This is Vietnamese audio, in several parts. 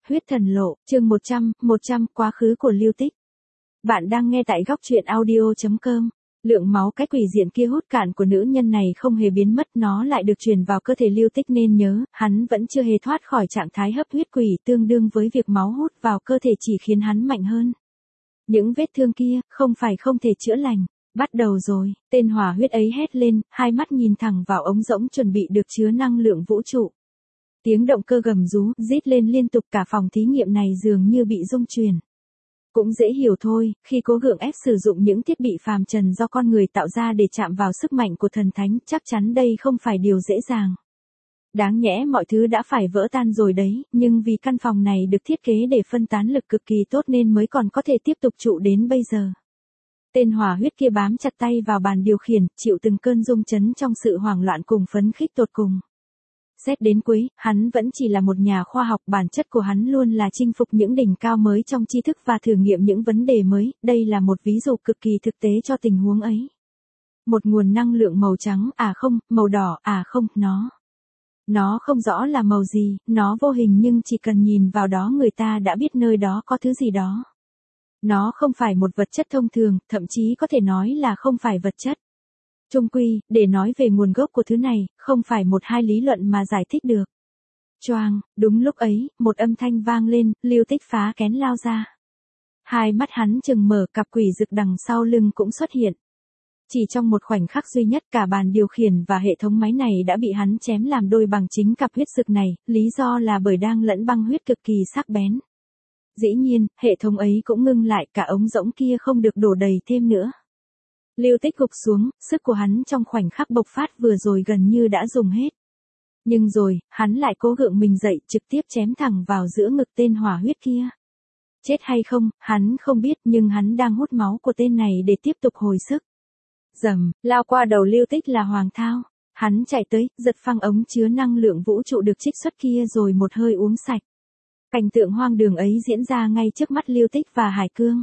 Huyết thần lộ, chương 100, quá khứ của Lưu Tích. Bạn đang nghe tại góc truyện audio.com. Lượng máu cái quỷ diện kia hút cạn của nữ nhân này không hề biến mất, nó lại được truyền vào cơ thể Lưu Tích, nên nhớ, hắn vẫn chưa hề thoát khỏi trạng thái hấp huyết quỷ, tương đương với việc máu hút vào cơ thể chỉ khiến hắn mạnh hơn. Những vết thương kia, không phải không thể chữa lành. Bắt đầu rồi, tên hỏa huyết ấy hét lên, hai mắt nhìn thẳng vào ống rỗng chuẩn bị được chứa năng lượng vũ trụ. Tiếng động cơ gầm rú, rít lên liên tục, cả phòng thí nghiệm này dường như bị rung chuyển. Cũng dễ hiểu thôi, khi cố gượng ép sử dụng những thiết bị phàm trần do con người tạo ra để chạm vào sức mạnh của thần thánh, chắc chắn đây không phải điều dễ dàng. Đáng nhẽ mọi thứ đã phải vỡ tan rồi đấy, nhưng vì căn phòng này được thiết kế để phân tán lực cực kỳ tốt nên mới còn có thể tiếp tục trụ đến bây giờ. Tên hỏa huyết kia bám chặt tay vào bàn điều khiển, chịu từng cơn rung chấn trong sự hoảng loạn cùng phấn khích tột cùng. Xét đến cuối, hắn vẫn chỉ là một nhà khoa học, bản chất của hắn luôn là chinh phục những đỉnh cao mới trong tri thức và thử nghiệm những vấn đề mới, đây là một ví dụ cực kỳ thực tế cho tình huống ấy. Một nguồn năng lượng màu trắng, màu đỏ, Nó không rõ là màu gì, nó vô hình nhưng chỉ cần nhìn vào đó người ta đã biết nơi đó có thứ gì đó. Nó không phải một vật chất thông thường, thậm chí có thể nói là không phải vật chất. Chung quy, để nói về nguồn gốc của thứ này, không phải một hai lý luận mà giải thích được. Choang, đúng lúc ấy, một âm thanh vang lên, Lưu Tích phá kén lao ra. Hai mắt hắn chừng mở, cặp quỷ rực đằng sau lưng cũng xuất hiện. Chỉ trong một khoảnh khắc duy nhất, cả bàn điều khiển và hệ thống máy này đã bị hắn chém làm đôi bằng chính cặp huyết rực này, lý do là bởi đang lẫn băng huyết cực kỳ sắc bén. Dĩ nhiên, hệ thống ấy cũng ngưng lại, cả ống rỗng kia không được đổ đầy thêm nữa. Lưu Tích gục xuống, sức của hắn trong khoảnh khắc bộc phát vừa rồi gần như đã dùng hết. Nhưng rồi, hắn lại cố gượng mình dậy, trực tiếp chém thẳng vào giữa ngực tên hỏa huyết kia. Chết hay không, hắn không biết, nhưng hắn đang hút máu của tên này để tiếp tục hồi sức. Rầm, lao qua đầu Lưu Tích là Hoàng Thao. Hắn chạy tới, giật phăng ống chứa năng lượng vũ trụ được trích xuất kia rồi một hơi uống sạch. Cảnh tượng hoang đường ấy diễn ra ngay trước mắt Lưu Tích và Hải Cương.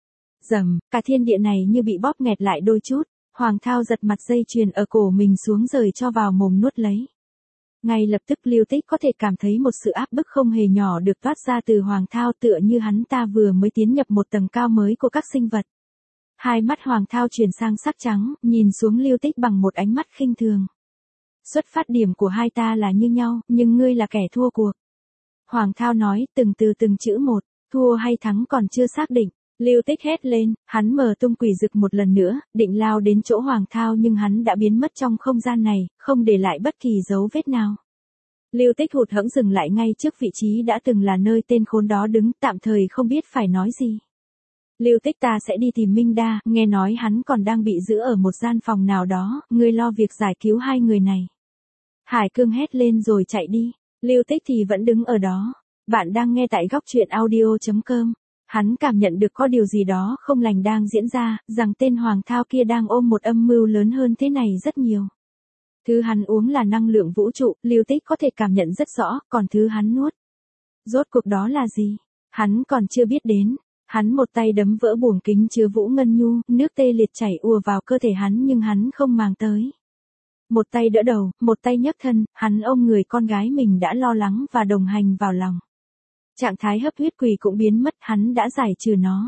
Rầm, cả thiên địa này như bị bóp nghẹt lại đôi chút, Hoàng Thao giật mặt dây chuyền ở cổ mình xuống rồi cho vào mồm nuốt lấy. Ngay lập tức Lưu Tích có thể cảm thấy một sự áp bức không hề nhỏ được toát ra từ Hoàng Thao, tựa như hắn ta vừa mới tiến nhập một tầng cao mới của các sinh vật. Hai mắt Hoàng Thao chuyển sang sắc trắng, nhìn xuống Lưu Tích bằng một ánh mắt khinh thường. Xuất phát điểm của hai ta là như nhau, nhưng ngươi là kẻ thua cuộc. Hoàng Thao nói từng chữ một, thua hay thắng còn chưa xác định. Lưu Tích hét lên, hắn mở tung quỷ rực một lần nữa, định lao đến chỗ Hoàng Thao nhưng hắn đã biến mất trong không gian này, không để lại bất kỳ dấu vết nào. Lưu Tích hụt hẫng dừng lại ngay trước vị trí đã từng là nơi tên khốn đó đứng, tạm thời không biết phải nói gì. Lưu Tích, ta sẽ đi tìm Minh Đa, nghe nói hắn còn đang bị giữ ở một gian phòng nào đó, ngươi lo việc giải cứu hai người này. Hải Cương hét lên rồi chạy đi, Lưu Tích thì vẫn đứng ở đó. Bạn đang nghe tại góc truyện audio.com. Hắn cảm nhận được có điều gì đó không lành đang diễn ra, rằng tên Hoàng Thao kia đang ôm một âm mưu lớn hơn thế này rất nhiều. Thứ hắn uống là năng lượng vũ trụ, Lưu Tích có thể cảm nhận rất rõ, còn thứ hắn nuốt. Rốt cuộc đó là gì? Hắn còn chưa biết đến. Hắn một tay đấm vỡ buồng kính chứa Vũ Ngân Nhu, nước tê liệt chảy ùa vào cơ thể hắn nhưng hắn không màng tới. Một tay đỡ đầu, một tay nhấc thân, hắn ôm người con gái mình đã lo lắng và đồng hành vào lòng. Trạng thái hấp huyết quỷ cũng biến mất, hắn đã giải trừ nó.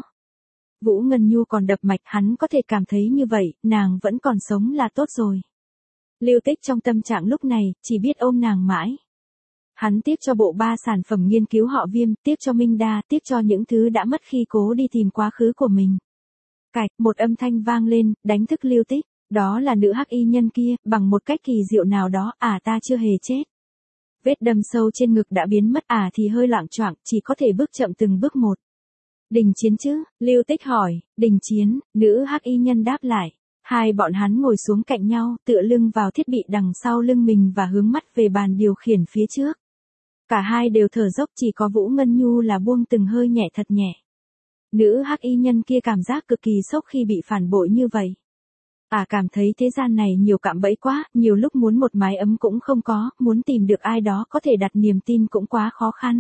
Vũ Ngân Nhu còn đập mạch, hắn có thể cảm thấy như vậy, nàng vẫn còn sống là tốt rồi. Lưu Tích trong tâm trạng lúc này, chỉ biết ôm nàng mãi. Hắn tiếc cho bộ 3 sản phẩm nghiên cứu họ Viêm, tiếc cho Minh Đa, tiếc cho những thứ đã mất khi cố đi tìm quá khứ của mình. Cạch, một âm thanh vang lên, đánh thức Lưu Tích. Đó là nữ hắc y nhân kia, bằng một cách kỳ diệu nào đó, ta chưa hề chết. Vết đâm sâu trên ngực đã biến mất, thì hơi loạng choạng, chỉ có thể bước chậm từng bước một. Đình Chiến chứ? Lưu Tích hỏi. Đình Chiến, nữ hắc y nhân đáp lại. Hai bọn hắn ngồi xuống cạnh nhau, tựa lưng vào thiết bị đằng sau lưng mình và hướng mắt về bàn điều khiển phía trước. Cả hai đều thở dốc, chỉ có Vũ Ngân Nhu là buông từng hơi nhẹ thật nhẹ. Nữ hắc y nhân kia cảm giác cực kỳ sốc khi bị phản bội như vậy. Cảm thấy thế gian này nhiều cạm bẫy quá, nhiều lúc muốn một mái ấm cũng không có, muốn tìm được ai đó có thể đặt niềm tin cũng quá khó khăn.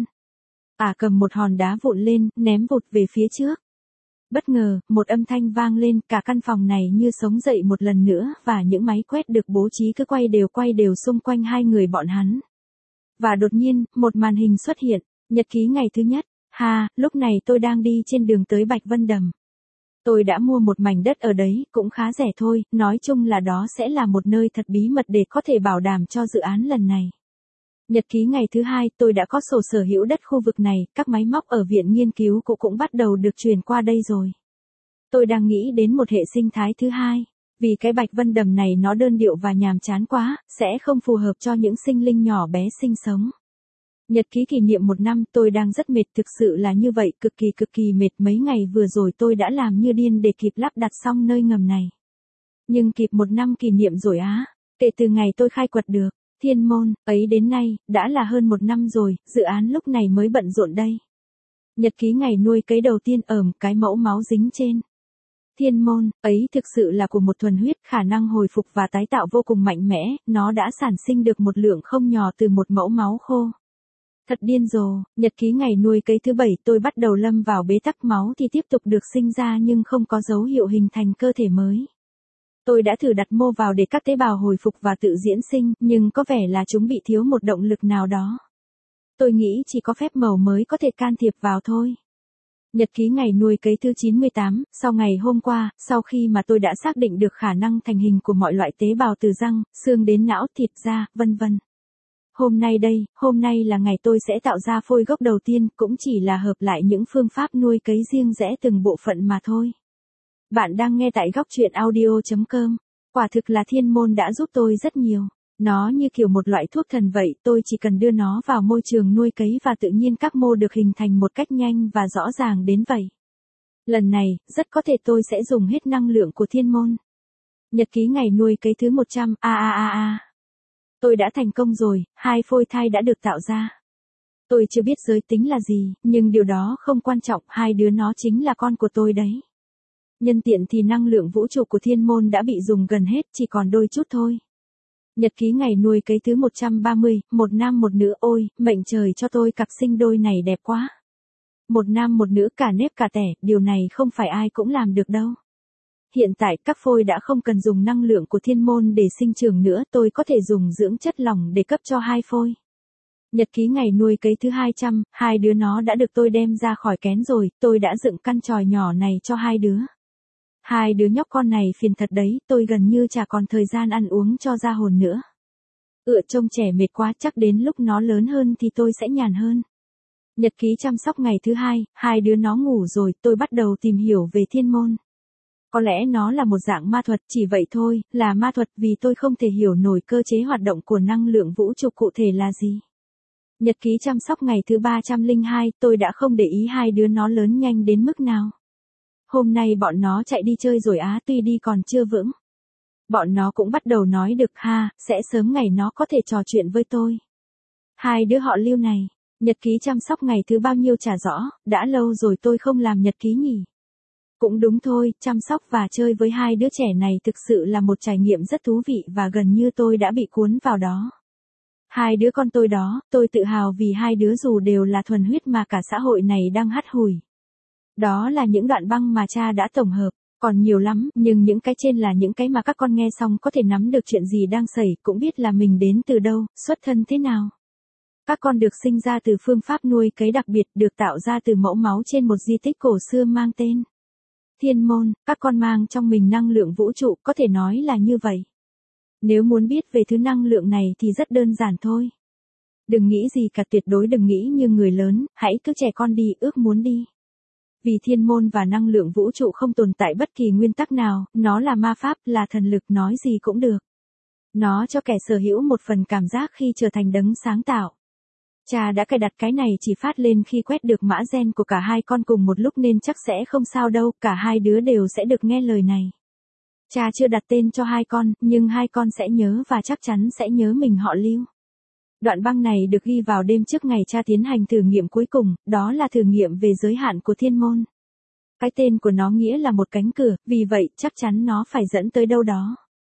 Cầm một hòn đá vụn lên, ném vụt về phía trước. Bất ngờ, một âm thanh vang lên, cả căn phòng này như sống dậy một lần nữa, và những máy quét được bố trí cứ quay đều xung quanh hai người bọn hắn. Và đột nhiên, một màn hình xuất hiện, Nhật ký ngày thứ nhất. Lúc này tôi đang đi trên đường tới Bạch Vân Đầm. Tôi đã mua một mảnh đất ở đấy, cũng khá rẻ thôi, nói chung là đó sẽ là một nơi thật bí mật để có thể bảo đảm cho dự án lần này. Nhật ký ngày thứ hai, tôi đã có sổ sở hữu đất khu vực này, các máy móc ở viện nghiên cứu cũng bắt đầu được chuyển qua đây rồi. Tôi đang nghĩ đến một hệ sinh thái thứ hai, vì cái Bạch Vân Đầm này nó đơn điệu và nhàm chán quá, sẽ không phù hợp cho những sinh linh nhỏ bé sinh sống. Nhật ký kỷ niệm 1 năm, tôi đang rất mệt, thực sự là như vậy, cực kỳ mệt. Mấy ngày vừa rồi tôi đã làm như điên để kịp lắp đặt xong nơi ngầm này. Nhưng kịp 1 năm kỷ niệm rồi á, kể từ ngày tôi khai quật được Thiên Môn, ấy đến nay, đã là hơn 1 năm rồi, dự án lúc này mới bận rộn đây. Nhật ký ngày nuôi cấy đầu tiên, cái mẫu máu dính trên Thiên Môn, ấy thực sự là của một thuần huyết, khả năng hồi phục và tái tạo vô cùng mạnh mẽ, nó đã sản sinh được một lượng không nhỏ từ một mẫu máu khô. Thật điên rồ. Nhật ký ngày nuôi cấy thứ 7, tôi bắt đầu lâm vào bế tắc, máu thì tiếp tục được sinh ra nhưng không có dấu hiệu hình thành cơ thể mới. Tôi đã thử đặt mô vào để các tế bào hồi phục và tự diễn sinh, nhưng có vẻ là chúng bị thiếu một động lực nào đó. Tôi nghĩ chỉ có phép màu mới có thể can thiệp vào thôi. Nhật ký ngày nuôi cấy thứ 98, sau ngày hôm qua, sau khi mà tôi đã xác định được khả năng thành hình của mọi loại tế bào từ răng, xương đến não, thịt da, vân vân. Hôm nay là ngày tôi sẽ tạo ra phôi gốc đầu tiên, cũng chỉ là hợp lại những phương pháp nuôi cấy riêng rẽ từng bộ phận mà thôi. Bạn đang nghe tại góc truyện audio.com. Quả thực là Thiên Môn đã giúp tôi rất nhiều. Nó như kiểu một loại thuốc thần vậy, tôi chỉ cần đưa nó vào môi trường nuôi cấy và tự nhiên các mô được hình thành một cách nhanh và rõ ràng đến vậy. Lần này, rất có thể tôi sẽ dùng hết năng lượng của Thiên Môn. Nhật ký ngày nuôi cấy thứ 100, Tôi đã thành công rồi, 2 phôi thai đã được tạo ra. Tôi chưa biết giới tính là gì, nhưng điều đó không quan trọng, 2 đứa nó chính là con của tôi đấy. Nhân tiện thì năng lượng vũ trụ của Thiên Môn đã bị dùng gần hết, chỉ còn đôi chút thôi. Nhật ký ngày nuôi cấy thứ 130, 1 nam 1 nữ, ôi, mệnh trời cho tôi cặp sinh đôi này đẹp quá. 1 nam 1 nữ, cả nếp cả tẻ, điều này không phải ai cũng làm được đâu. Hiện tại các phôi đã không cần dùng năng lượng của Thiên Môn để sinh trưởng nữa, tôi có thể dùng dưỡng chất lỏng để cấp cho 2 phôi. Nhật ký ngày nuôi cấy thứ 200, 2 đứa nó đã được tôi đem ra khỏi kén rồi, tôi đã dựng căn tròi nhỏ này cho 2 đứa. 2 đứa nhóc con này phiền thật đấy, tôi gần như chả còn thời gian ăn uống cho ra hồn nữa. Trông trẻ mệt quá, chắc đến lúc nó lớn hơn thì tôi sẽ nhàn hơn. Nhật ký chăm sóc ngày thứ 2, 2 đứa nó ngủ rồi, tôi bắt đầu tìm hiểu về Thiên Môn. Có lẽ nó là một dạng ma thuật, chỉ vậy thôi, là ma thuật vì tôi không thể hiểu nổi cơ chế hoạt động của năng lượng vũ trụ cụ thể là gì. Nhật ký chăm sóc ngày thứ 302, tôi đã không để ý 2 đứa nó lớn nhanh đến mức nào. Hôm nay bọn nó chạy đi chơi rồi á, tuy đi còn chưa vững. Bọn nó cũng bắt đầu nói được sẽ sớm ngày nó có thể trò chuyện với tôi. 2 đứa họ Lưu này, nhật ký chăm sóc ngày thứ bao nhiêu chả rõ, đã lâu rồi tôi không làm nhật ký nhỉ. Cũng đúng thôi, chăm sóc và chơi với 2 đứa trẻ này thực sự là một trải nghiệm rất thú vị và gần như tôi đã bị cuốn vào đó. 2 đứa con tôi đó, tôi tự hào vì 2 đứa dù đều là thuần huyết mà cả xã hội này đang hắt hủi. Đó là những đoạn băng mà cha đã tổng hợp, còn nhiều lắm, nhưng những cái trên là những cái mà các con nghe xong có thể nắm được chuyện gì đang xảy, cũng biết là mình đến từ đâu, xuất thân thế nào. Các con được sinh ra từ phương pháp nuôi cấy đặc biệt, được tạo ra từ mẫu máu trên một di tích cổ xưa mang tên Thiên Môn, các con mang trong mình năng lượng vũ trụ, có thể nói là như vậy. Nếu muốn biết về thứ năng lượng này thì rất đơn giản thôi. Đừng nghĩ gì cả, tuyệt đối đừng nghĩ như người lớn, hãy cứ trẻ con đi, ước muốn đi. Vì Thiên Môn và năng lượng vũ trụ không tồn tại bất kỳ nguyên tắc nào, nó là ma pháp, là thần lực, nói gì cũng được. Nó cho kẻ sở hữu một phần cảm giác khi trở thành đấng sáng tạo. Cha đã cài đặt cái này chỉ phát lên khi quét được mã gen của cả 2 con cùng một lúc nên chắc sẽ không sao đâu, cả 2 đứa đều sẽ được nghe lời này. Cha chưa đặt tên cho 2 con, nhưng 2 con sẽ nhớ và chắc chắn sẽ nhớ mình họ Lưu. Đoạn băng này được ghi vào đêm trước ngày cha tiến hành thử nghiệm cuối cùng, đó là thử nghiệm về giới hạn của Thiên Môn. Cái tên của nó nghĩa là một cánh cửa, vì vậy chắc chắn nó phải dẫn tới đâu đó.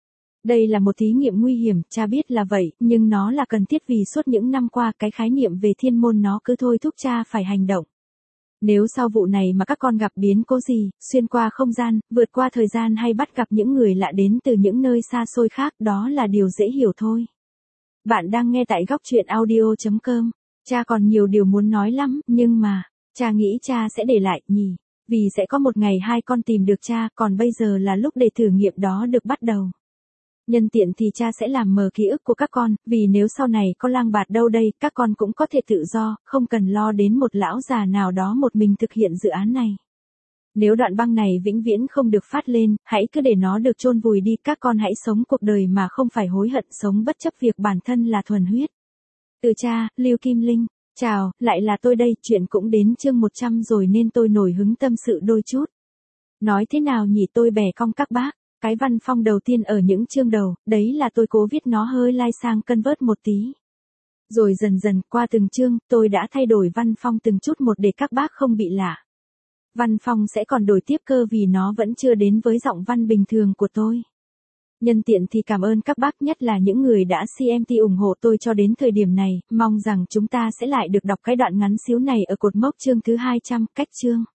Đây là một thí nghiệm nguy hiểm, cha biết là vậy, nhưng nó là cần thiết vì suốt những năm qua cái khái niệm về Thiên Môn nó cứ thôi thúc cha phải hành động. Nếu sau vụ này mà các con gặp biến cố gì, xuyên qua không gian, vượt qua thời gian hay bắt gặp những người lạ đến từ những nơi xa xôi khác, đó là điều dễ hiểu thôi. Bạn đang nghe tại góc truyện audio.com. Cha còn nhiều điều muốn nói lắm, nhưng mà, cha nghĩ cha sẽ để lại nhỉ, vì sẽ có một ngày hai con tìm được cha, còn bây giờ là lúc để thử nghiệm đó được bắt đầu. Nhân tiện thì cha sẽ làm mờ ký ức của các con, vì nếu sau này có lang bạt đâu đây, các con cũng có thể tự do, không cần lo đến một lão già nào đó một mình thực hiện dự án này. Nếu đoạn băng này vĩnh viễn không được phát lên, hãy cứ để nó được chôn vùi đi, các con hãy sống cuộc đời mà không phải hối hận, sống bất chấp việc bản thân là thuần huyết. Từ cha, Lưu Kim Linh. Chào, lại là tôi đây, chuyện cũng đến chương 100 rồi nên tôi nổi hứng tâm sự đôi chút. Nói thế nào nhỉ, tôi bẻ cong các bác. Cái văn phong đầu tiên ở những chương đầu, đấy là tôi cố viết nó hơi lai sang cân vớt một tí. Rồi dần dần qua từng chương, tôi đã thay đổi văn phong từng chút một để các bác không bị lạ. Văn phong sẽ còn đổi tiếp cơ vì nó vẫn chưa đến với giọng văn bình thường của tôi. Nhân tiện thì cảm ơn các bác, nhất là những người đã CMT ủng hộ tôi cho đến thời điểm này, mong rằng chúng ta sẽ lại được đọc cái đoạn ngắn xíu này ở cột mốc chương thứ 200, cách chương.